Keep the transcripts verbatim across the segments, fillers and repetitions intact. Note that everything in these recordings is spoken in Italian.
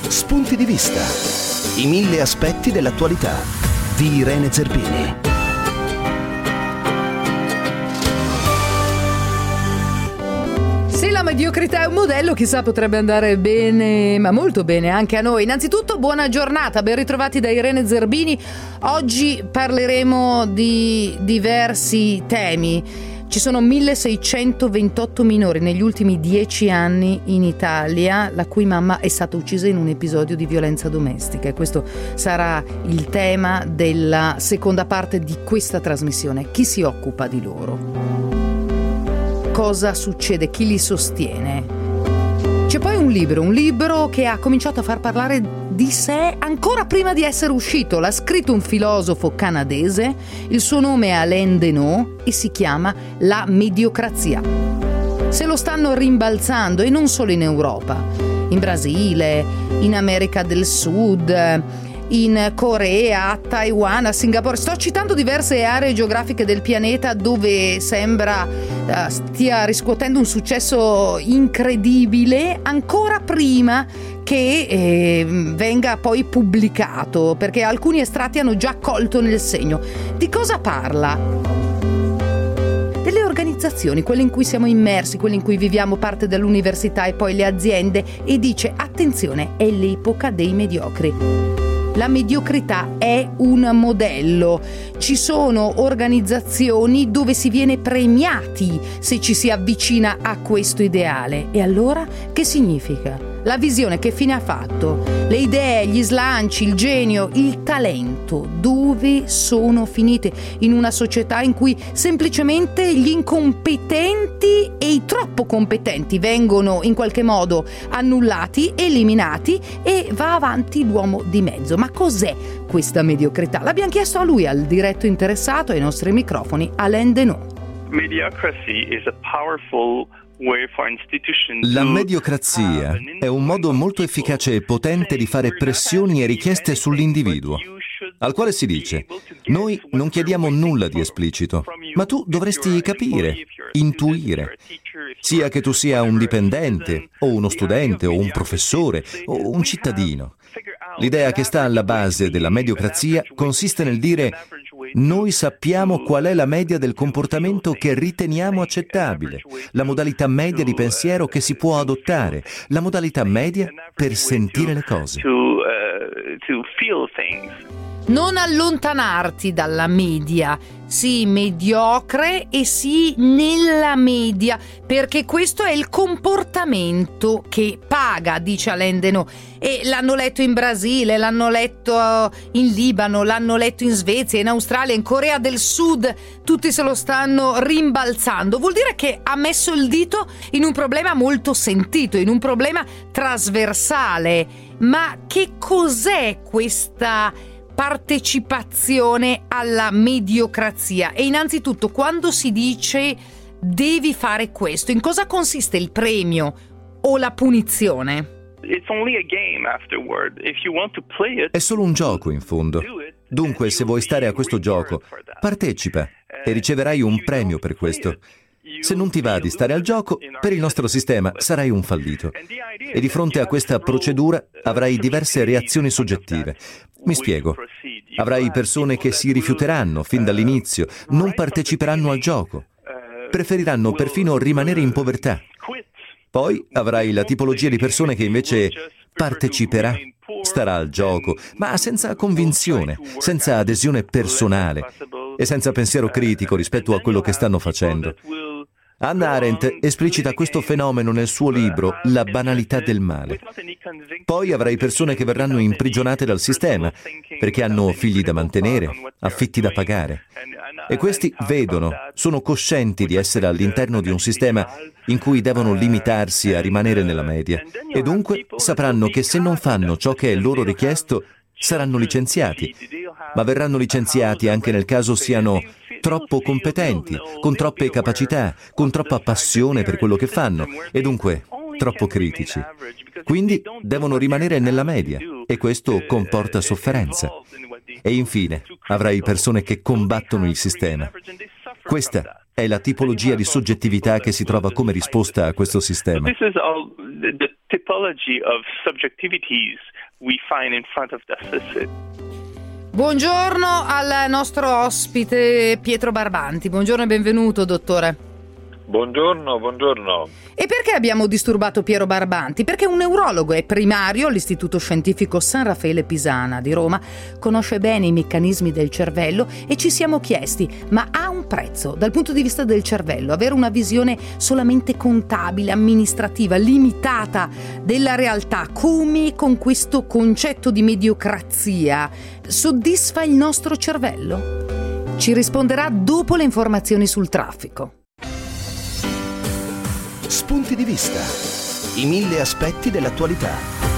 spunti di vista, i mille aspetti dell'attualità di Irene Zerbini. Se la mediocrità è un modello, chissà, potrebbe andare bene, ma molto bene anche a noi. Innanzitutto buona giornata, ben ritrovati da Irene Zerbini. Oggi parleremo di diversi temi. Ci sono milleseicentoventotto minori negli ultimi dieci anni in Italia, la cui mamma è stata uccisa in un episodio di violenza domestica, e questo sarà il tema della seconda parte di questa trasmissione. Chi si occupa di loro? Cosa succede? Chi li sostiene? C'è poi un libro, un libro che ha cominciato a far parlare di sé ancora prima di essere uscito. L'ha scritto un filosofo canadese, il suo nome è Alain Deneau e si chiama La mediocrazia. Se lo stanno rimbalzando, e non solo in Europa, in Brasile, in America del Sud, in Corea, a Taiwan, a Singapore. Sto citando diverse aree geografiche del pianeta dove sembra uh, stia riscuotendo un successo incredibile ancora prima che eh, venga poi pubblicato, perché alcuni estratti hanno già colto nel segno. Di cosa parla? Delle organizzazioni, quelle in cui siamo immersi, quelle in cui viviamo, parte dell'università e poi le aziende, e dice: attenzione, è l'epoca dei mediocri. La mediocrità è un modello. Ci sono organizzazioni dove si viene premiati se ci si avvicina a questo ideale. E allora che significa? La visione che fine ha fatto? Le idee, gli slanci, il genio, il talento, dove sono finite? In una società in cui semplicemente gli incompetenti e i troppo competenti vengono in qualche modo annullati, eliminati, e va avanti l'uomo di mezzo. Ma cos'è questa mediocrità? L'abbiamo chiesto a lui, al diretto interessato, ai nostri microfoni, Alain Deneau. Mediocracy is a powerful La mediocrazia è un modo molto efficace e potente di fare pressioni e richieste sull'individuo, al quale si dice: noi non chiediamo nulla di esplicito, ma tu dovresti capire, intuire, sia che tu sia un dipendente, o uno studente, o un professore, o un cittadino. L'idea che sta alla base della mediocrazia consiste nel dire: noi sappiamo qual è la media del comportamento che riteniamo accettabile, la modalità media di pensiero che si può adottare, la modalità media per sentire le cose. Non allontanarti dalla media, sii mediocre e sii nella media, perché questo è il comportamento che paga, dice Alain Deneau. E l'hanno letto in Brasile, l'hanno letto in Libano, l'hanno letto in Svezia, in Australia, in Corea del Sud, tutti se lo stanno rimbalzando. Vuol dire che ha messo il dito in un problema molto sentito, in un problema trasversale. Ma che cos'è questa partecipazione alla mediocrazia? E innanzitutto, quando si dice devi fare questo, in cosa consiste il premio o la punizione? È solo un gioco, in fondo. Dunque, se vuoi stare a questo gioco, partecipa e riceverai un premio per questo. Se non ti va di stare al gioco, per il nostro sistema sarai un fallito. E di fronte a questa procedura avrai diverse reazioni soggettive. Mi spiego. Avrai persone che si rifiuteranno fin dall'inizio, non parteciperanno al gioco, preferiranno perfino rimanere in povertà. Poi avrai la tipologia di persone che invece parteciperà, starà al gioco, ma senza convinzione, senza adesione personale e senza pensiero critico rispetto a quello che stanno facendo. Hannah Arendt esplicita questo fenomeno nel suo libro La banalità del male. Poi avrai persone che verranno imprigionate dal sistema perché hanno figli da mantenere, affitti da pagare. E questi vedono, sono coscienti di essere all'interno di un sistema in cui devono limitarsi a rimanere nella media, e dunque sapranno che se non fanno ciò che è loro richiesto saranno licenziati, ma verranno licenziati anche nel caso siano troppo competenti, con troppe capacità, con troppa passione per quello che fanno, e dunque troppo critici. Quindi devono rimanere nella media, e questo comporta sofferenza. E infine avrai persone che combattono il sistema. Questa È la tipologia di soggettività che si trova come risposta a questo sistema. This is all the typology of subjectivities we find in front of the assistant. Buongiorno al nostro ospite Pietro Barbanti. Buongiorno e benvenuto, dottore. Buongiorno, buongiorno. E perché abbiamo disturbato Piero Barbanti? Perché un neurologo è primario all'Istituto Scientifico San Raffaele Pisana di Roma, conosce bene i meccanismi del cervello e ci siamo chiesti, ma ha un prezzo dal punto di vista del cervello avere una visione solamente contabile, amministrativa, limitata della realtà, come con questo concetto di mediocrazia soddisfa il nostro cervello? Ci risponderà dopo le informazioni sul traffico. Spunti di vista. I mille aspetti dell'attualità.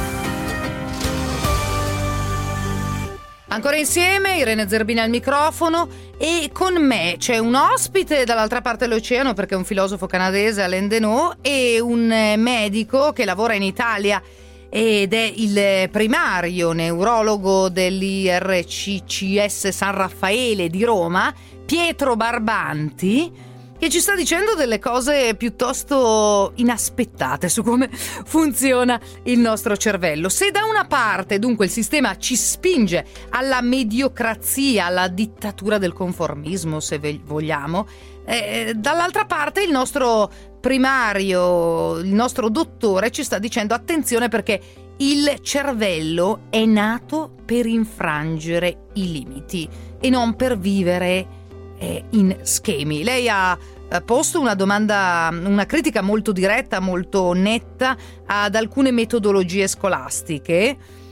Ancora insieme, Irene Zerbini al microfono e con me c'è un ospite dall'altra parte dell'oceano perché è un filosofo canadese, Alain Deneau, e un medico che lavora in Italia ed è il primario neurologo dell'I R C C S San Raffaele di Roma, Pietro Barbanti, che ci sta dicendo delle cose piuttosto inaspettate su come funziona il nostro cervello. Se da una parte dunque il sistema ci spinge alla mediocrazia, alla dittatura del conformismo, se vogliamo, eh, dall'altra parte il nostro primario, il nostro dottore ci sta dicendo attenzione perché il cervello è nato per infrangere i limiti e non per vivere in schemi. Lei ha posto una domanda, una critica molto diretta, molto netta ad alcune metodologie scolastiche,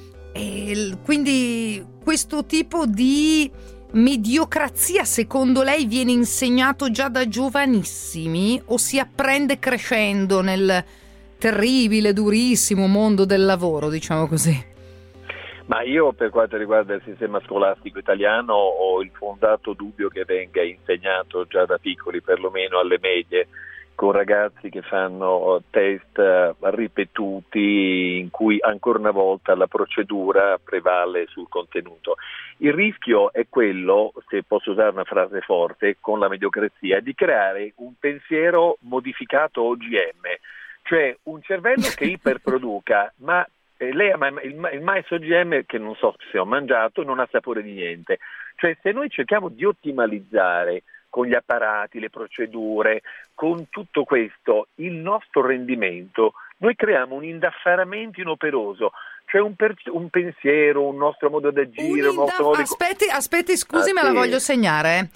e quindi questo tipo di mediocrazia secondo lei viene insegnato già da giovanissimi o si apprende crescendo nel terribile, durissimo mondo del lavoro, diciamo così? Ma io, per quanto riguarda il sistema scolastico italiano, ho il fondato dubbio che venga insegnato già da piccoli, perlomeno alle medie, con ragazzi che fanno test ripetuti in cui ancora una volta la procedura prevale sul contenuto. Il rischio è quello, se posso usare una frase forte, con la mediocrazia, di creare un pensiero modificato O G M, cioè un cervello che iperproduca, ma Eh, lei ama il, il mais O G M che non so se ho mangiato, non ha sapore di niente. Cioè, se noi cerchiamo di ottimalizzare con gli apparati, le procedure, con tutto questo il nostro rendimento, noi creiamo un indaffaramento inoperoso, cioè un, per, un pensiero, un nostro modo di agire, un, un nostro modo di... Aspetti, aspetti, scusi, ah, me sì. la voglio segnare.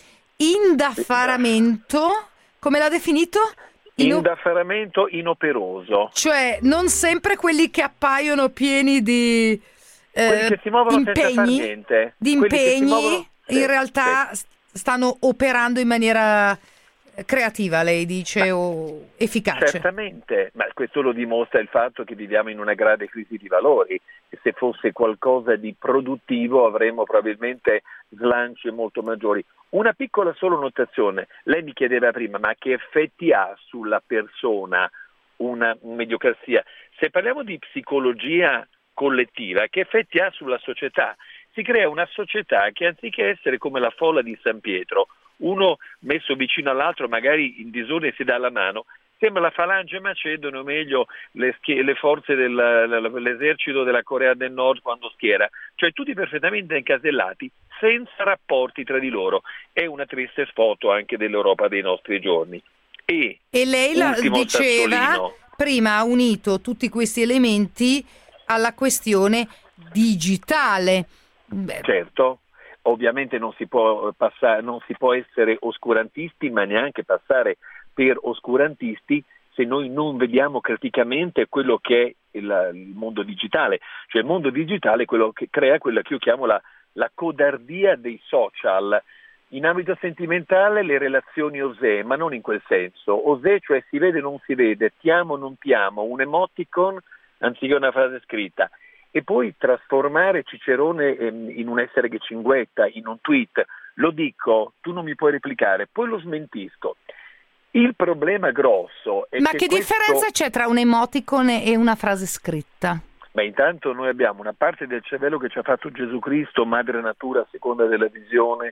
Indaffaramento, come l'ha definito? Ino- Indaffaramento inoperoso. Cioè non sempre quelli che appaiono pieni di eh, quelli che si muovono impegni, senza far niente. di Quelli che si impegni muovono... in sì, realtà sì. stanno operando in maniera creativa, lei dice, ma, o efficace. Certamente, ma questo lo dimostra il fatto che viviamo in una grave crisi di valori. E se fosse qualcosa di produttivo avremmo probabilmente slanci molto maggiori. Una piccola solo notazione, lei mi chiedeva prima, ma che effetti ha sulla persona una mediocrazia? Se parliamo di psicologia collettiva, che effetti ha sulla società? Si crea una società che anziché essere come la folla di San Pietro, uno messo vicino all'altro magari in disordine si dà la mano, sembra la falange macedone, o meglio le, schie- le forze dell'esercito della Corea del Nord quando schiera, cioè tutti perfettamente incasellati, senza rapporti tra di loro. È una triste foto anche dell'Europa dei nostri giorni. E, e lei la diceva, sassolino, prima ha unito tutti questi elementi alla questione digitale. Beh. Certo. Ovviamente non si può passare, non si può essere oscurantisti, ma neanche passare per oscurantisti se noi non vediamo criticamente quello che è il, il mondo digitale. Cioè il mondo digitale è quello che crea quella che io chiamo la, la codardia dei social. In ambito sentimentale le relazioni osè, ma non in quel senso. Osè, cioè si vede non si vede, ti amo non ti amo, un emoticon anziché una frase scritta. E poi trasformare Cicerone in un essere che cinguetta, in un tweet, lo dico, tu non mi puoi replicare, poi lo smentisco. Il problema grosso è Ma che che questo... differenza c'è tra un emoticon e una frase scritta? Beh, intanto noi abbiamo una parte del cervello che ci ha fatto Gesù Cristo, madre natura a seconda della visione,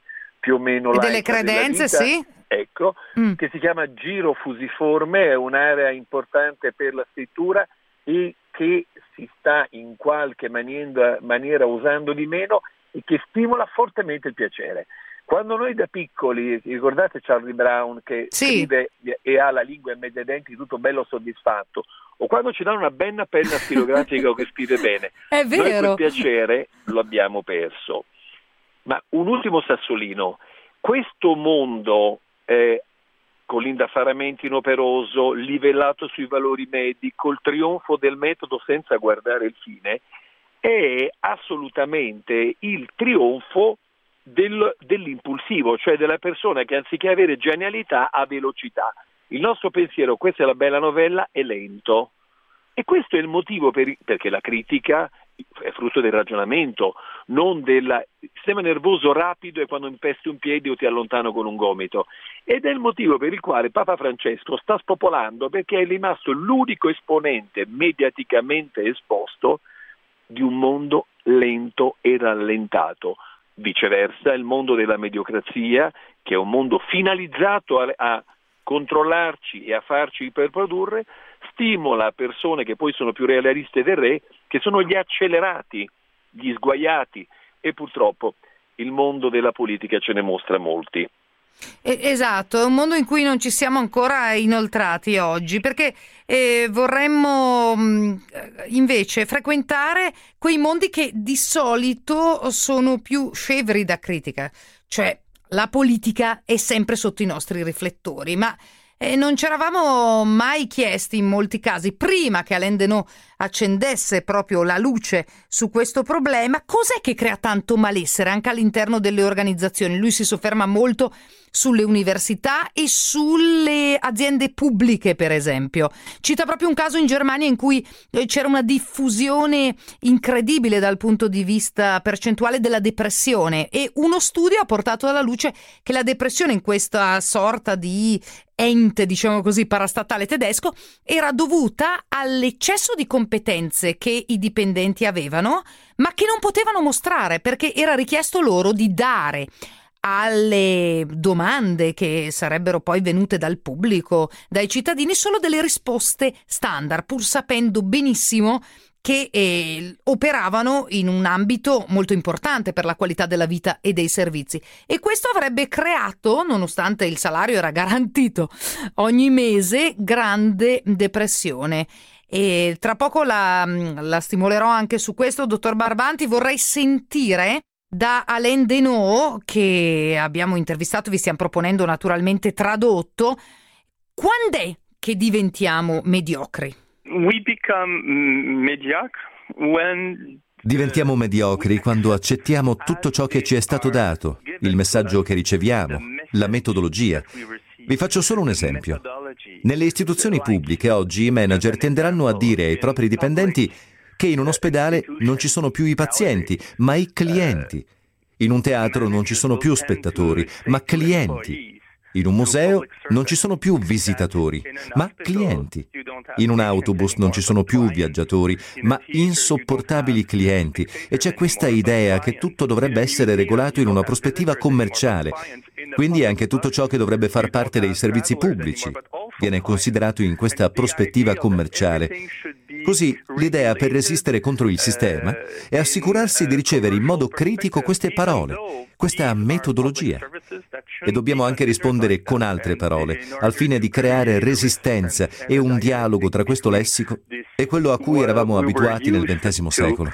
più o meno laica delle credenze, della vita, sì. Ecco, mm. che si chiama giro fusiforme, è un'area importante per la scrittura e che si sta in qualche maniera, maniera usando di meno e che stimola fortemente il piacere. Quando noi da piccoli, ricordate Charlie Brown che sì. scrive e ha la lingua in mezzo ai denti tutto bello soddisfatto, o quando ci danno una bella penna stilografica che scrive bene, è vero. Noi quel piacere lo abbiamo perso. Ma un ultimo sassolino, questo mondo eh, con l'indaffaramento inoperoso, livellato sui valori medi, col trionfo del metodo senza guardare il fine, è assolutamente il trionfo Del, dell'impulsivo, cioè della persona che anziché avere genialità ha velocità. Il nostro pensiero, questa è la bella novella, è lento, e questo è il motivo per, perché la critica è frutto del ragionamento, non del sistema nervoso rapido, è quando impesti un piede o ti allontano con un gomito, ed è il motivo per il quale Papa Francesco sta spopolando, perché è rimasto l'unico esponente mediaticamente esposto di un mondo lento e rallentato. Viceversa, il mondo della mediocrazia, che è un mondo finalizzato a, a controllarci e a farci iperprodurre, stimola persone che poi sono più realiste del re, che sono gli accelerati, gli sguaiati, e purtroppo il mondo della politica ce ne mostra molti. Esatto, è un mondo in cui non ci siamo ancora inoltrati oggi, perché eh, vorremmo mh, invece frequentare quei mondi che di solito sono più scevri da critica, cioè la politica è sempre sotto i nostri riflettori, ma eh, non ci eravamo mai chiesti in molti casi, prima che Alain Deneau accendesse proprio la luce su questo problema, cos'è che crea tanto malessere anche all'interno delle organizzazioni. Lui si sofferma molto sulle università e sulle aziende pubbliche, per esempio. Cita proprio un caso in Germania in cui c'era una diffusione incredibile dal punto di vista percentuale della depressione, e uno studio ha portato alla luce che la depressione in questa sorta di ente, diciamo così, parastatale tedesco era dovuta all'eccesso di competenze che i dipendenti avevano, ma che non potevano mostrare perché era richiesto loro di dare alle domande che sarebbero poi venute dal pubblico, dai cittadini, solo delle risposte standard, pur sapendo benissimo che eh, operavano in un ambito molto importante per la qualità della vita e dei servizi. E questo avrebbe creato, nonostante il salario era garantito ogni mese, grande depressione. E tra poco la, la stimolerò anche su questo, dottor Barbanti. Vorrei sentire da Alain Deneau, che abbiamo intervistato, vi stiamo proponendo naturalmente tradotto, quando è che diventiamo mediocri? We become mediocre when Diventiamo mediocri quando accettiamo tutto ciò che ci è stato dato, il messaggio che riceviamo, la metodologia. Vi faccio solo un esempio. Nelle istituzioni pubbliche oggi i manager tenderanno a dire ai propri dipendenti che in un ospedale non ci sono più i pazienti, ma i clienti. In un teatro non ci sono più spettatori, ma clienti. In un museo non ci sono più visitatori, ma clienti. In un autobus non ci sono più viaggiatori, ma insopportabili clienti. E c'è questa idea che tutto dovrebbe essere regolato in una prospettiva commerciale. Quindi anche tutto ciò che dovrebbe far parte dei servizi pubblici viene considerato in questa prospettiva commerciale. Così l'idea per resistere contro il sistema è assicurarsi di ricevere in modo critico queste parole, questa metodologia. E dobbiamo anche rispondere con altre parole, al fine di creare resistenza e un dialogo tra questo lessico e quello a cui eravamo abituati nel ventesimo secolo.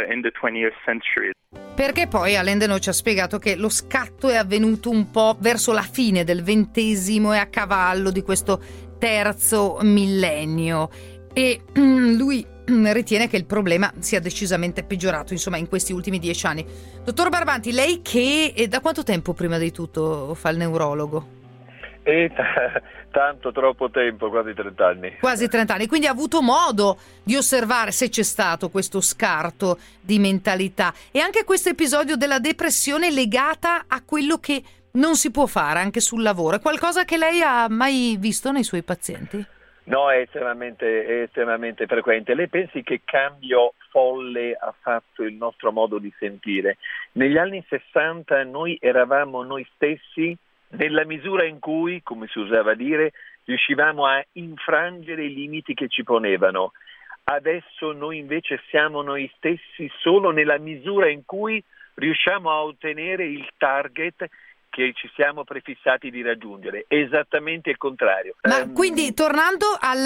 Perché poi Alain Deneau ci ha spiegato che lo scatto è avvenuto un po' verso la fine del ventesimo e a cavallo di questo terzo millennio, e lui ritiene che il problema sia decisamente peggiorato, insomma, in questi ultimi dieci anni. Dottor Barbanti, lei che da quanto tempo prima di tutto fa il neurologo? E t- tanto, troppo tempo, quasi trent'anni. Quasi trent'anni, quindi ha avuto modo di osservare se c'è stato questo scarto di mentalità e anche questo episodio della depressione legata a quello che non si può fare anche sul lavoro. È qualcosa che lei ha mai visto nei suoi pazienti? No, è estremamente, è estremamente frequente. Lei pensi che cambio folle ha fatto il nostro modo di sentire? Negli anni sessanta noi eravamo noi stessi nella misura in cui, come si usava dire, riuscivamo a infrangere i limiti che ci ponevano. Adesso noi invece siamo noi stessi solo nella misura in cui riusciamo a ottenere il target che ci siamo prefissati di raggiungere. Esattamente il contrario. Ma um, quindi, tornando al,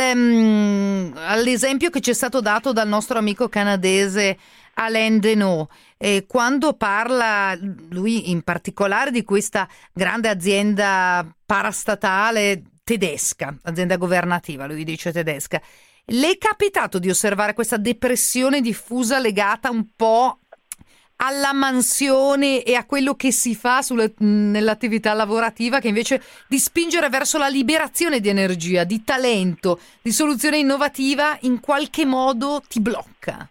um, all'esempio che ci è stato dato dal nostro amico canadese Alain Deneau, eh, quando parla lui in particolare di questa grande azienda parastatale tedesca, azienda governativa, lui dice tedesca, le è capitato di osservare questa depressione diffusa legata un po' alla mansione e a quello che si fa sulle, nell'attività lavorativa, che invece di spingere verso la liberazione di energia, di talento, di soluzione innovativa, in qualche modo ti blocca?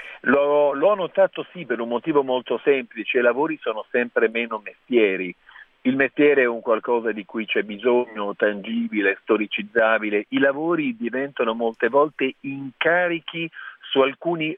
L'ho, l'ho notato sì, per un motivo molto semplice: i lavori sono sempre meno mestieri. Il mestiere è un qualcosa di cui c'è bisogno, tangibile, storicizzabile. I lavori diventano molte volte incarichi su alcuni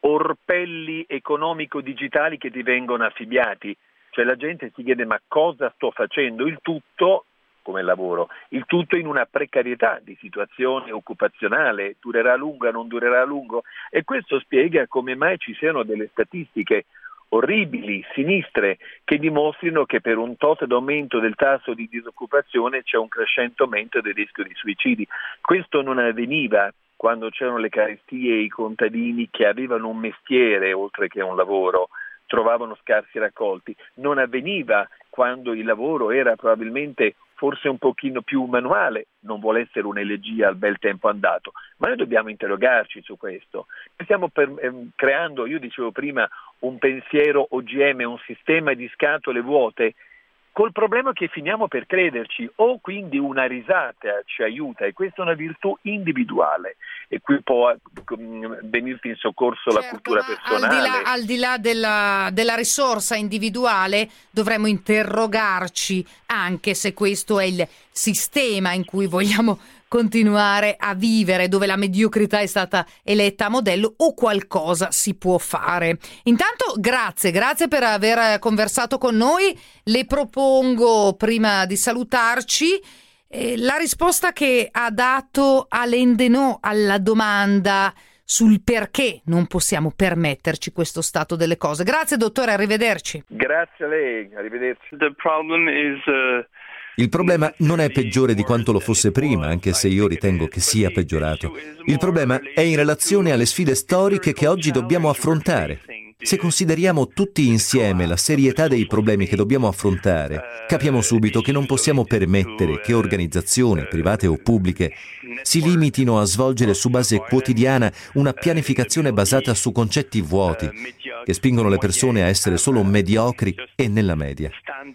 orpelli economico-digitali che ti vengono affibbiati. Cioè la gente si chiede: ma cosa sto facendo? Il tutto, come lavoro, il tutto in una precarietà di situazione occupazionale, durerà a lungo, non durerà a lungo, e questo spiega come mai ci siano delle statistiche orribili, sinistre, che dimostrino che per un tot d'aumento del tasso di disoccupazione c'è un crescente aumento del rischio di suicidi. Questo non avveniva quando c'erano le carestie e i contadini che avevano un mestiere oltre che un lavoro trovavano scarsi raccolti. Non avveniva quando il lavoro era probabilmente forse un pochino più manuale. Non vuole essere un'elegia al bel tempo andato, ma noi dobbiamo interrogarci su questo. Stiamo per, eh, creando, io dicevo prima, un pensiero O G M, un sistema di scatole vuote, col problema che finiamo per crederci, o quindi una risata ci aiuta, e questa è una virtù individuale e qui può venirti in soccorso certo, la cultura personale. Al di là, al di là della, della risorsa individuale dovremmo interrogarci anche se questo è il sistema in cui vogliamo continuare a vivere, dove la mediocrità è stata eletta a modello, o qualcosa si può fare. Intanto grazie, grazie per aver conversato con noi. Le propongo, prima di salutarci, eh, la risposta che ha dato Alain Deneau alla domanda sul perché non possiamo permetterci questo stato delle cose. Grazie dottore, arrivederci. Grazie a lei, arrivederci. The problem is, uh... Il problema non è peggiore di quanto lo fosse prima, anche se io ritengo che sia peggiorato. Il problema è in relazione alle sfide storiche che oggi dobbiamo affrontare. Se consideriamo tutti insieme la serietà dei problemi che dobbiamo affrontare, capiamo subito che non possiamo permettere che organizzazioni, private o pubbliche, si limitino a svolgere su base quotidiana una pianificazione basata su concetti vuoti, che spingono le persone a essere solo mediocri e nella media.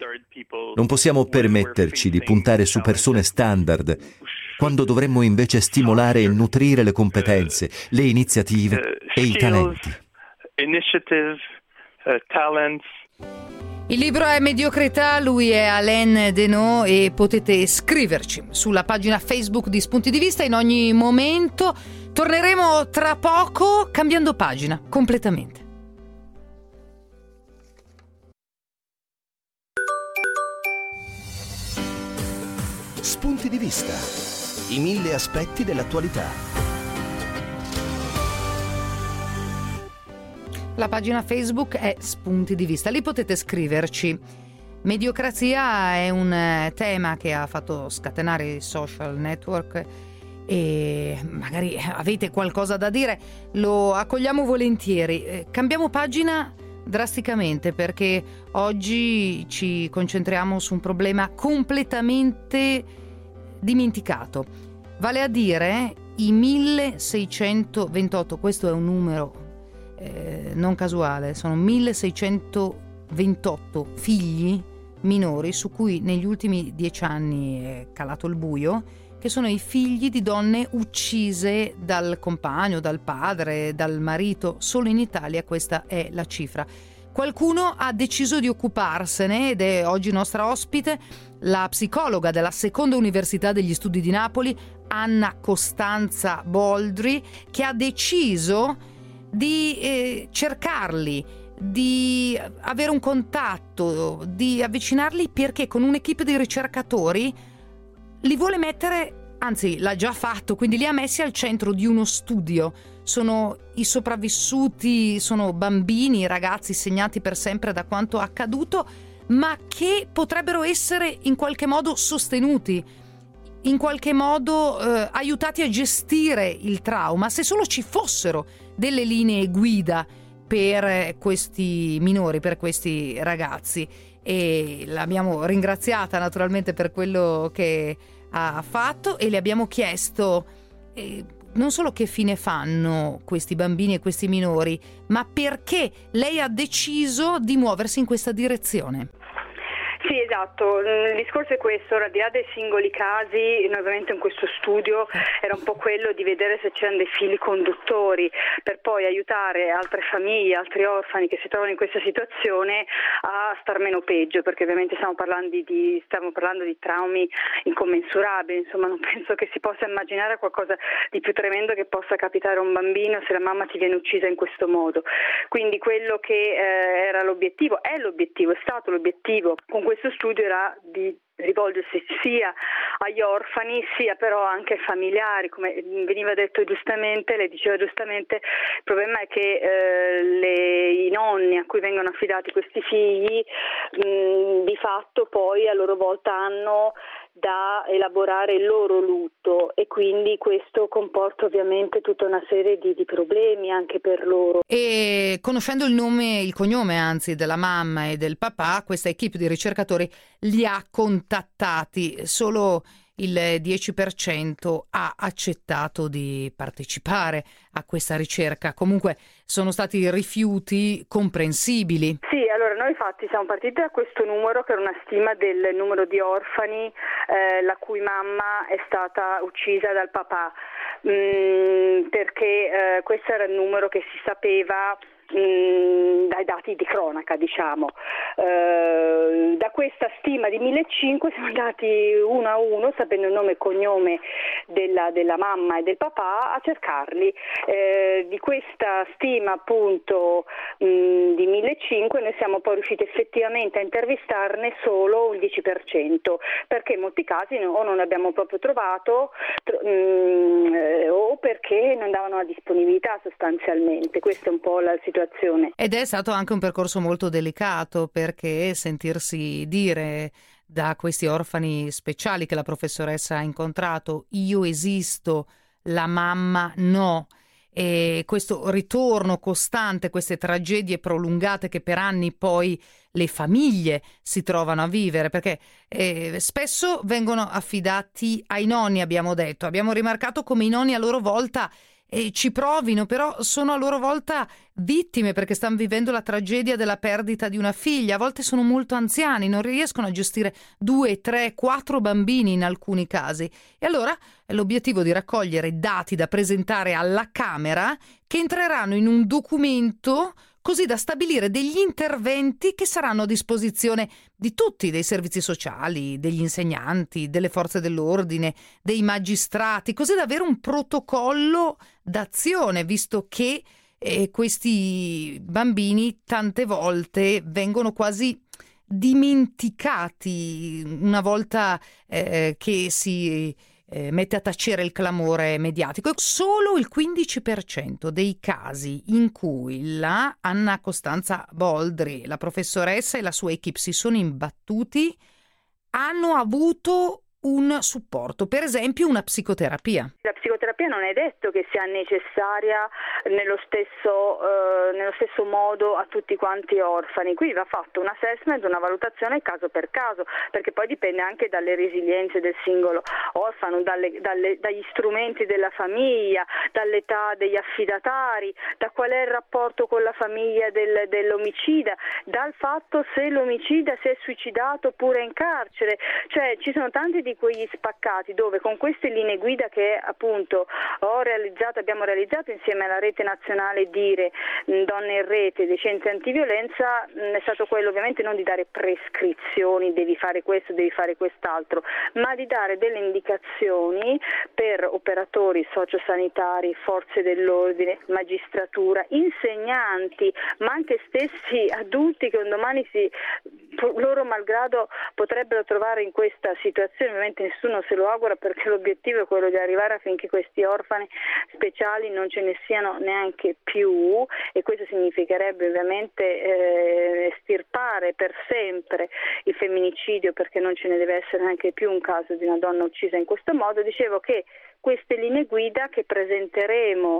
Non possiamo permetterci di puntare su persone standard, quando dovremmo invece stimolare e nutrire le competenze, le iniziative e i talenti. Initiative, uh, talents. Il libro è Mediocrità, lui è Alain Deneau e potete scriverci sulla pagina Facebook di Spunti di Vista in ogni momento. Torneremo tra poco cambiando pagina completamente. Spunti di Vista, i mille aspetti dell'attualità. La pagina Facebook è Spunti di Vista, lì potete scriverci. Mediocrazia è un tema che ha fatto scatenare i social network e magari avete qualcosa da dire, lo accogliamo volentieri. Cambiamo pagina drasticamente perché oggi ci concentriamo su un problema completamente dimenticato, vale a dire i milleseicentoventotto, questo è un numero Eh, non casuale, sono milleseicentoventotto figli minori su cui negli ultimi dieci anni è calato il buio, che sono i figli di donne uccise dal compagno, dal padre, dal marito. Solo in Italia questa è la cifra. Qualcuno ha deciso di occuparsene ed è oggi nostra ospite la psicologa della Seconda Università degli Studi di Napoli, Anna Costanza Boldri, che ha deciso di eh, cercarli, di avere un contatto, di avvicinarli, perché con un'equipe di ricercatori li vuole mettere, anzi l'ha già fatto, quindi li ha messi al centro di uno studio. Sono i sopravvissuti, sono bambini, ragazzi segnati per sempre da quanto accaduto, ma che potrebbero essere in qualche modo sostenuti, in qualche modo eh, aiutati a gestire il trauma, se solo ci fossero delle linee guida per questi minori, per questi ragazzi. E l'abbiamo ringraziata naturalmente per quello che ha fatto e le abbiamo chiesto eh, non solo che fine fanno questi bambini e questi minori, ma perché lei ha deciso di muoversi in questa direzione. Sì, esatto, il discorso è questo, al di là dei singoli casi, noi ovviamente in questo studio era un po' quello di vedere se c'erano dei fili conduttori per poi aiutare altre famiglie, altri orfani che si trovano in questa situazione a star meno peggio, perché ovviamente stiamo parlando di, di, stiamo parlando di traumi incommensurabili, insomma non penso che si possa immaginare qualcosa di più tremendo che possa capitare a un bambino se la mamma ti viene uccisa in questo modo. Quindi quello che eh, era l'obiettivo, è l'obiettivo, è stato l'obiettivo con questo studio era di rivolgersi sia agli orfani sia però anche ai familiari, come veniva detto giustamente, lei diceva giustamente, il problema è che eh, le, i nonni a cui vengono affidati questi figli mh, di fatto poi a loro volta hanno da elaborare il loro lutto e quindi questo comporta ovviamente tutta una serie di, di problemi anche per loro. E conoscendo il nome, il cognome anzi della mamma e del papà, questa equipe di ricercatori li ha contattati. Solo il dieci per cento ha accettato di partecipare a questa ricerca. Comunque sono stati rifiuti comprensibili. Sì, allora noi infatti siamo partiti da questo numero che era una stima del numero di orfani eh, la cui mamma è stata uccisa dal papà, mm, perché eh, questo era il numero che si sapeva mh, dai dati di cronaca, diciamo. Uh, da questa stima di millecinquecento siamo andati uno a uno, sapendo il nome e cognome della, della mamma e del papà, a cercarli. Uh, di questa stima appunto mh, di millecinquecento noi siamo poi riusciti effettivamente a intervistarne solo il dieci per cento, perché in molti casi o non abbiamo proprio trovato tro- mh, o perché non davano la disponibilità sostanzialmente. Questa è un po' la situazione. Ed è stato anche un percorso molto delicato, perché sentirsi dire da questi orfani speciali che la professoressa ha incontrato: io esisto, la mamma no, e questo ritorno costante, queste tragedie prolungate che per anni poi le famiglie si trovano a vivere, perché eh, spesso vengono affidati ai nonni, abbiamo detto, abbiamo rimarcato come i nonni a loro volta e ci provino, però sono a loro volta vittime perché stanno vivendo la tragedia della perdita di una figlia. A volte sono molto anziani, non riescono a gestire due, tre, quattro bambini in alcuni casi. E allora è l'obiettivo di raccogliere dati da presentare alla Camera, che entreranno in un documento così da stabilire degli interventi che saranno a disposizione di tutti, dei servizi sociali, degli insegnanti, delle forze dell'ordine, dei magistrati, così da avere un protocollo d'azione, visto che eh, questi bambini tante volte vengono quasi dimenticati una volta eh, che si Eh, mette a tacere il clamore mediatico. Solo il quindici per cento dei casi in cui la Anna Costanza Boldri, la professoressa e la sua equipe si sono imbattuti, hanno avuto un supporto, per esempio una psicoterapia. La psicoterapia non è detto che sia necessaria nello stesso, eh, nello stesso modo a tutti quanti orfani. Qui va fatto un assessment, una valutazione caso per caso, perché poi dipende anche dalle resilienze del singolo orfano, dalle, dalle, dagli strumenti della famiglia, dall'età degli affidatari, da qual è il rapporto con la famiglia del, dell'omicida, dal fatto se l'omicida si è suicidato oppure è in carcere. Cioè ci sono tanti di quegli spaccati dove con queste linee guida che appunto ho realizzato, abbiamo realizzato insieme alla rete nazionale Dire, mh, Donne in Rete, dei centri antiviolenza, è stato quello ovviamente non di dare prescrizioni, devi fare questo, devi fare quest'altro, ma di dare delle indicazioni per operatori sociosanitari, forze dell'ordine, magistratura, insegnanti, ma anche stessi adulti che un domani si, loro malgrado potrebbero trovare in questa situazione. Ovviamente nessuno se lo augura, perché l'obiettivo è quello di arrivare affinché questi orfani speciali non ce ne siano neanche più, e questo significherebbe ovviamente eh, estirpare per sempre il femminicidio, perché non ce ne deve essere neanche più un caso di una donna uccisa in questo modo. Dicevo che queste linee guida che presenteremo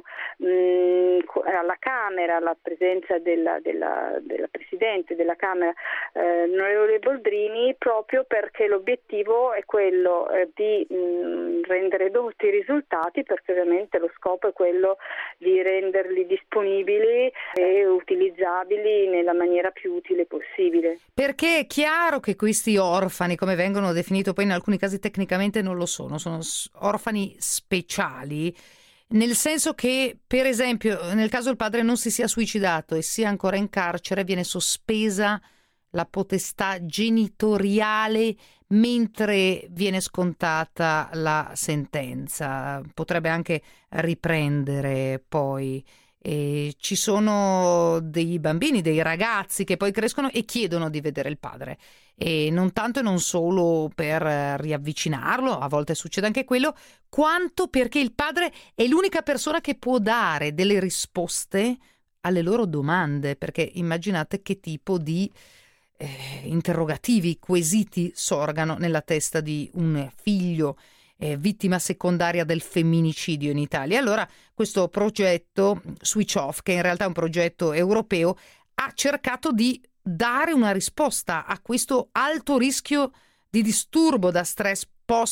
mh, alla Camera, alla presenza della, della, della Presidente della Camera, eh, onorevole Boldrini, proprio perché l'obiettivo è quello eh, di mh, rendere dotti i risultati, perché ovviamente lo scopo è quello di renderli disponibili e utilizzabili nella maniera più utile possibile. Perché è chiaro che questi orfani, come vengono definiti poi in alcuni casi tecnicamente non lo sono, sono orfani speciali, nel senso che, per esempio, nel caso il padre non si sia suicidato e sia ancora in carcere, viene sospesa la potestà genitoriale mentre viene scontata la sentenza. Potrebbe anche riprendere poi. E ci sono dei bambini, dei ragazzi che poi crescono e chiedono di vedere il padre, e non tanto e non solo per riavvicinarlo, a volte succede anche quello, quanto perché il padre è l'unica persona che può dare delle risposte alle loro domande, perché immaginate che tipo di eh, interrogativi, quesiti sorgano nella testa di un figlio Eh, vittima secondaria del femminicidio in Italia. Allora questo progetto Switch Off, che in realtà è un progetto europeo, ha cercato di dare una risposta a questo alto rischio di disturbo da stress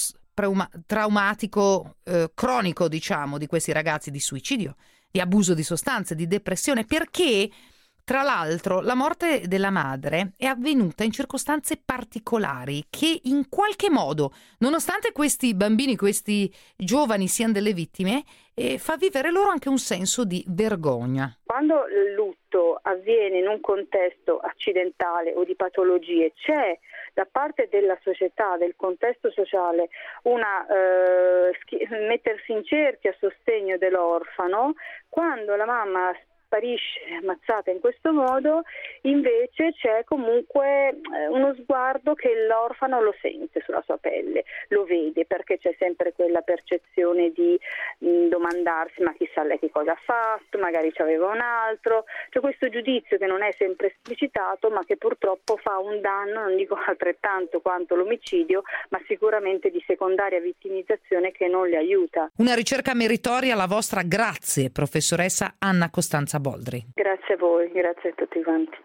post-traumatico eh, cronico, diciamo, di questi ragazzi, di suicidio, di abuso di sostanze, di depressione, perché tra l'altro la morte della madre è avvenuta in circostanze particolari che in qualche modo, nonostante questi bambini, questi giovani siano delle vittime, eh, fa vivere loro anche un senso di vergogna. Quando il lutto avviene in un contesto accidentale o di patologie, c'è da parte della società, del contesto sociale, una eh, schi- mettersi in cerchio a sostegno dell'orfano. Quando la mamma sparisce ammazzata in questo modo, invece c'è comunque uno sguardo che l'orfano lo sente sulla sua pelle, lo vede, perché c'è sempre quella percezione di mh, domandarsi ma chissà lei che cosa ha fatto, magari c'aveva un altro, c'è questo giudizio che non è sempre esplicitato, ma che purtroppo fa un danno, non dico altrettanto quanto l'omicidio, ma sicuramente di secondaria vittimizzazione che non le aiuta. Una ricerca meritoria la vostra, grazie professoressa Anna Costanza Boldri. Grazie a voi, grazie a tutti quanti.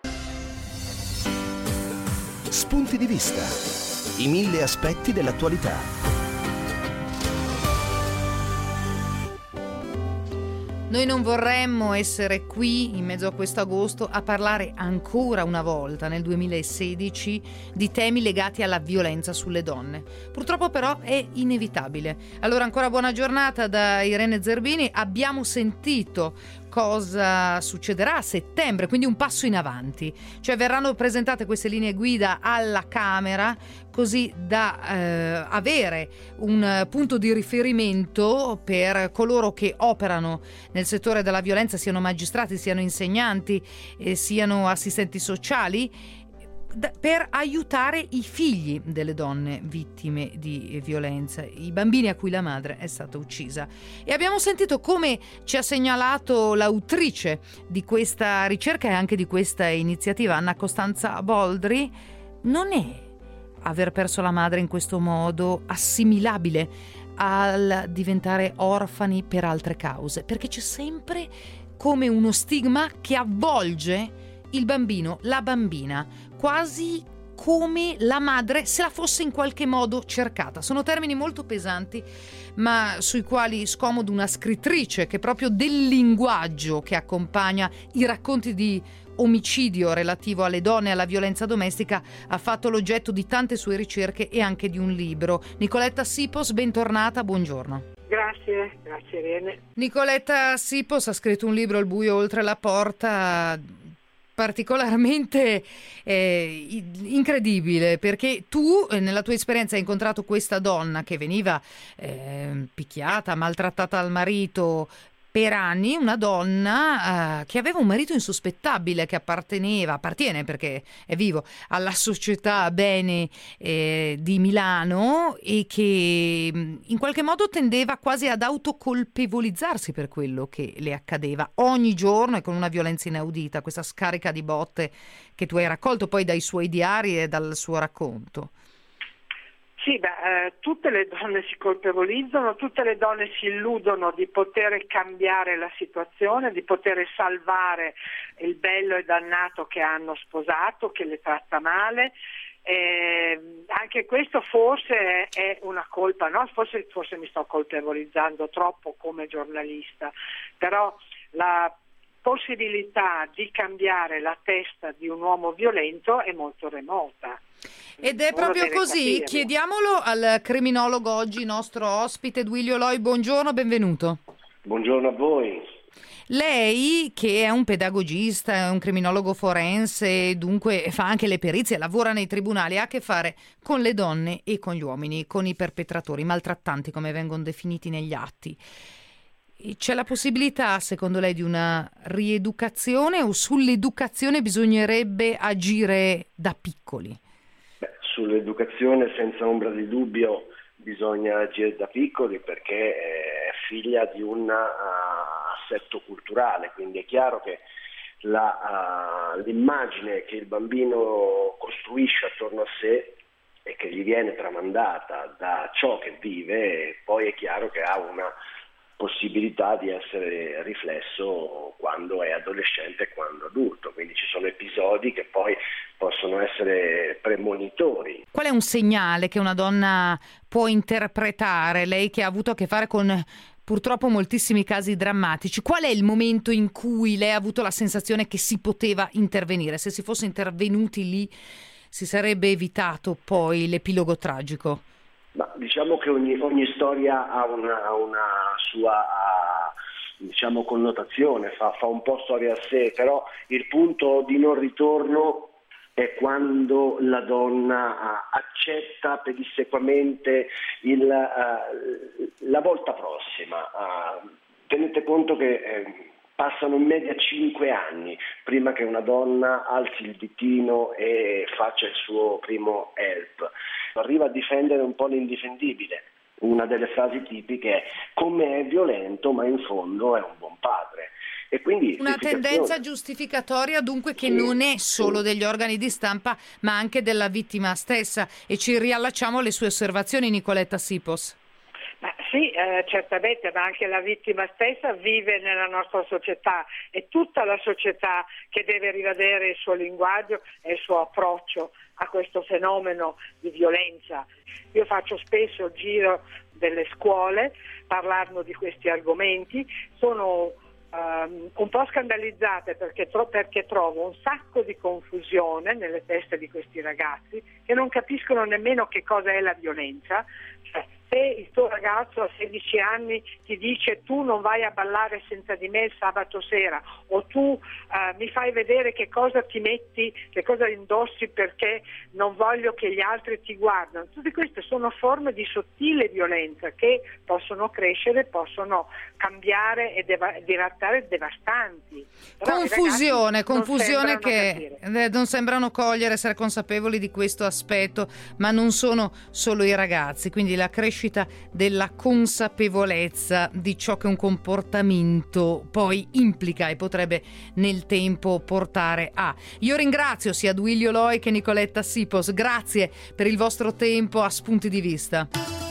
Spunti di vista, i mille aspetti dell'attualità. Noi non vorremmo essere qui in mezzo a questo agosto a parlare ancora una volta nel duemilasedici di temi legati alla violenza sulle donne. Purtroppo però è inevitabile. Allora ancora buona giornata da Irene Zerbini. Abbiamo sentito cosa succederà a settembre, quindi un passo in avanti, cioè verranno presentate queste linee guida alla Camera così da eh, avere un punto di riferimento per coloro che operano nel settore della violenza, siano magistrati, siano insegnanti, eh, siano assistenti sociali, per aiutare i figli delle donne vittime di violenza, i bambini a cui la madre è stata uccisa. E abbiamo sentito come ci ha segnalato l'autrice di questa ricerca e anche di questa iniziativa, Anna Costanza Boldri, non è aver perso la madre in questo modo assimilabile al diventare orfani per altre cause, perché c'è sempre come uno stigma che avvolge il bambino, la bambina, quasi come la madre se la fosse in qualche modo cercata. Sono termini molto pesanti, ma sui quali scomodo una scrittrice che proprio del linguaggio che accompagna i racconti di omicidio relativo alle donne e alla violenza domestica ha fatto l'oggetto di tante sue ricerche e anche di un libro. Nicoletta Sipos, bentornata, buongiorno. Grazie. grazie, grazie Irene. Nicoletta Sipos ha scritto un libro, Il buio oltre la porta, particolarmente eh, incredibile, perché tu eh, nella tua esperienza hai incontrato questa donna che veniva eh, picchiata, maltrattata dal marito per anni, una donna eh, che aveva un marito insospettabile, che apparteneva, appartiene perché è vivo, alla società bene eh, di Milano, e che mh, in qualche modo tendeva quasi ad autocolpevolizzarsi per quello che le accadeva ogni giorno e con una violenza inaudita, questa scarica di botte che tu hai raccolto poi dai suoi diari e dal suo racconto. Sì, beh, eh, tutte le donne si colpevolizzano, tutte le donne si illudono di poter cambiare la situazione, di poter salvare il bello e dannato che hanno sposato, che le tratta male. Eh, anche questo forse è, è una colpa, no? Forse, forse mi sto colpevolizzando troppo come giornalista, però la possibilità di cambiare la testa di un uomo violento è molto remota. Ed è proprio così, capirlo. Chiediamolo al criminologo oggi nostro ospite, Duilio Loi. Buongiorno, benvenuto. Buongiorno a voi. Lei, che è un pedagogista, è un criminologo forense, dunque fa anche le perizie, lavora nei tribunali, ha a che fare con le donne e con gli uomini, con i perpetratori, maltrattanti come vengono definiti negli atti. C'è la possibilità, secondo lei, di una rieducazione, o sull'educazione bisognerebbe agire da piccoli? Beh, sull'educazione senza ombra di dubbio bisogna agire da piccoli, perché è figlia di un uh, assetto culturale, quindi è chiaro che la, uh, l'immagine che il bambino costruisce attorno a sé e che gli viene tramandata da ciò che vive, poi è chiaro che ha una possibilità di essere riflesso quando è adolescente e quando adulto, quindi ci sono episodi che poi possono essere premonitori. Qual è un segnale che una donna può interpretare, lei che ha avuto a che fare con purtroppo moltissimi casi drammatici? Qual è il momento in cui lei ha avuto la sensazione che si poteva intervenire? Se si fosse intervenuti lì si sarebbe evitato poi l'epilogo tragico? Ma diciamo che ogni, ogni storia ha una, ha una sua diciamo, connotazione, fa, fa un po' storia a sé, però il punto di non ritorno è quando la donna uh, accetta pedissequamente il, uh, la volta prossima. Uh, tenete conto che eh, passano in media cinque anni prima che una donna alzi il ditino e faccia il suo primo help. Arriva a difendere un po' l'indifendibile. Una delle frasi tipiche è: come è violento, ma in fondo è un buon padre. E quindi una tendenza giustificatoria dunque che sì, non è solo sì. degli organi di stampa, ma anche della vittima stessa. E ci riallacciamo alle sue osservazioni, Nicoletta Sipos. Ma sì, eh, certamente, ma anche la vittima stessa vive nella nostra società, è tutta la società che deve rivedere il suo linguaggio e il suo approccio a questo fenomeno di violenza. Io faccio spesso il giro delle scuole parlando di questi argomenti, sono um, un po' scandalizzate perché, tro- perché trovo un sacco di confusione nelle teste di questi ragazzi che non capiscono nemmeno che cosa è la violenza. Cioè, se il tuo ragazzo a sedici anni ti dice tu non vai a ballare senza di me il sabato sera, o tu uh, mi fai vedere che cosa ti metti, che cosa indossi perché non voglio che gli altri ti guardino, tutte queste sono forme di sottile violenza che possono crescere, possono cambiare e deva- diventare devastanti. Però confusione, confusione non che capire. Non sembrano cogliere, essere consapevoli di questo aspetto, ma non sono solo i ragazzi, quindi la crescita della consapevolezza di ciò che un comportamento poi implica e potrebbe nel tempo portare a. Io ringrazio sia Duilio Loi che Nicoletta Sipos, grazie per il vostro tempo a Spunti di Vista.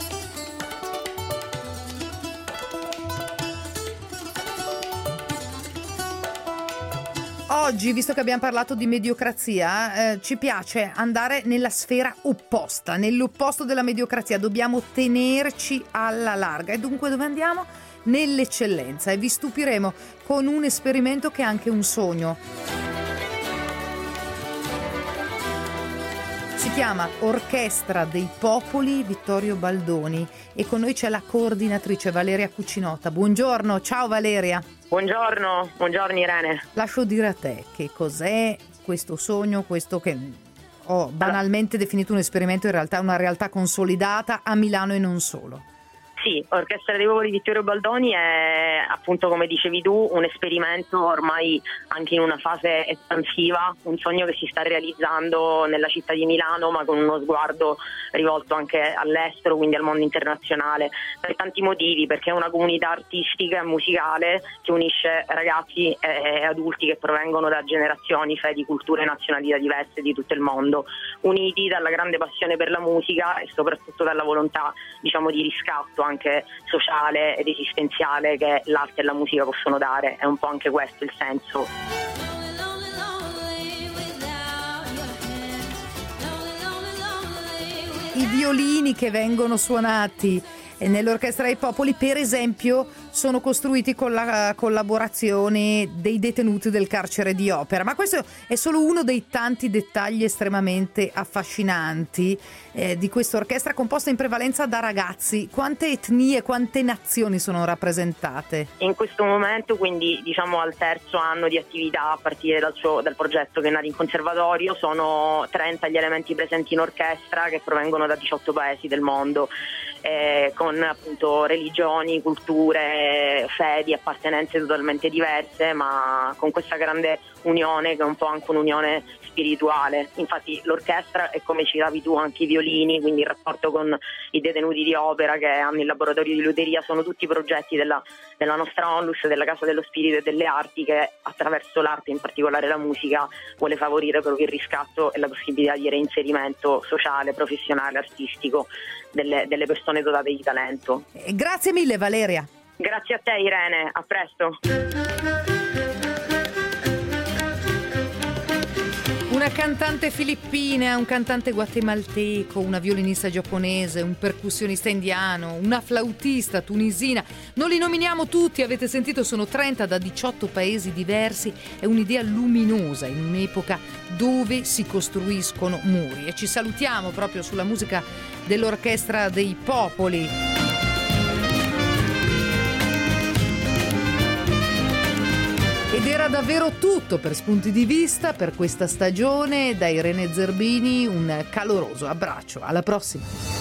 Oggi, visto che abbiamo parlato di mediocrazia, eh, ci piace andare nella sfera opposta, nell'opposto della mediocrazia. Dobbiamo tenerci alla larga. E dunque dove andiamo? Nell'eccellenza. E vi stupiremo con un esperimento che è anche un sogno. Si chiama Orchestra dei Popoli Vittorio Baldoni e con noi c'è la coordinatrice Valeria Cucinota. Buongiorno, ciao Valeria. Buongiorno, buongiorno Irene. Lascio dire a te che cos'è questo sogno, questo che ho banalmente definito un esperimento, in realtà è una realtà consolidata a Milano e non solo. Sì, Orchestra dei Popoli Vittorio Baldoni è, appunto, come dicevi tu, un esperimento ormai anche in una fase espansiva, un sogno che si sta realizzando nella città di Milano, ma con uno sguardo rivolto anche all'estero, quindi al mondo internazionale, per tanti motivi, perché è una comunità artistica e musicale che unisce ragazzi e adulti che provengono da generazioni, fedi, culture e nazionalità diverse di tutto il mondo, uniti dalla grande passione per la musica e soprattutto dalla volontà, diciamo, di riscatto anche sociale ed esistenziale che l'arte e la musica possono dare. È un po' anche questo il senso. I violini che vengono suonati nell'Orchestra dei Popoli, per esempio, sono costruiti con la collaborazione dei detenuti del carcere di Opera, ma questo è solo uno dei tanti dettagli estremamente affascinanti eh, di questa orchestra composta in prevalenza da ragazzi. Quante etnie, quante nazioni sono rappresentate? In questo momento, quindi diciamo al terzo anno di attività a partire dal, suo, dal progetto che è nato in conservatorio, sono trenta gli elementi presenti in orchestra che provengono da diciotto paesi del mondo, eh, con appunto religioni, culture, fedi, appartenenze totalmente diverse, ma con questa grande unione che è un po' anche un'unione spirituale. Infatti l'orchestra è, come citavi tu, anche i violini, quindi il rapporto con i detenuti di Opera che hanno il laboratorio di luteria, sono tutti progetti della, della nostra Onlus, della Casa dello Spirito e delle Arti, che attraverso l'arte, in particolare la musica, vuole favorire proprio il riscatto e la possibilità di reinserimento sociale, professionale, artistico delle, delle persone dotate di talento. Grazie mille Valeria. Grazie a te Irene, a presto. Una cantante filippina, un cantante guatemalteco, una violinista giapponese, un percussionista indiano, una flautista tunisina. Non li nominiamo tutti, avete sentito, sono trenta da diciotto paesi diversi. È un'idea luminosa in un'epoca dove si costruiscono muri. E ci salutiamo proprio sulla musica dell'Orchestra dei Popoli. Ed era davvero tutto per Spunti di Vista per questa stagione. Da Irene Zerbini un caloroso abbraccio, alla prossima.